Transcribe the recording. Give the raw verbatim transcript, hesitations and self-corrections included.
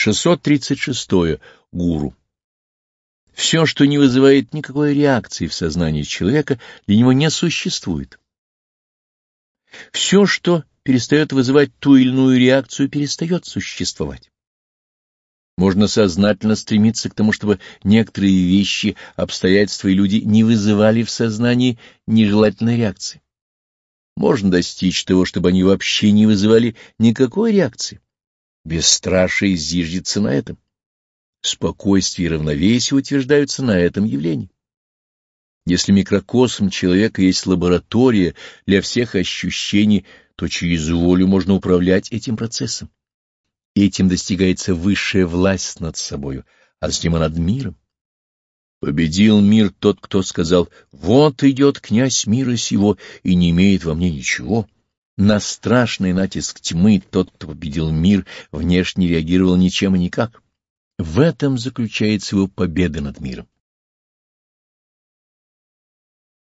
шестьсот тридцать шестое. Гуру. Все, что не вызывает никакой реакции в сознании человека, для него не существует. Все, что перестает вызывать ту или иную реакцию, перестает существовать. Можно сознательно стремиться к тому, чтобы некоторые вещи, обстоятельства и люди не вызывали в сознании нежелательной реакции. Можно достичь того, чтобы они вообще не вызывали никакой реакции. Бесстрашие зиждется на этом. Спокойствие и равновесие утверждаются на этом явлении. Если микрокосм человека есть лаборатория для всех ощущений, то через волю можно управлять этим процессом. Этим достигается высшая власть над собою, а затем и над миром. Победил мир тот, кто сказал: «Вот идет князь мира сего и не имеет во мне ничего». На страшный натиск тьмы тот, кто победил мир, внешне реагировал ничем и никак. В этом заключается его победа над миром.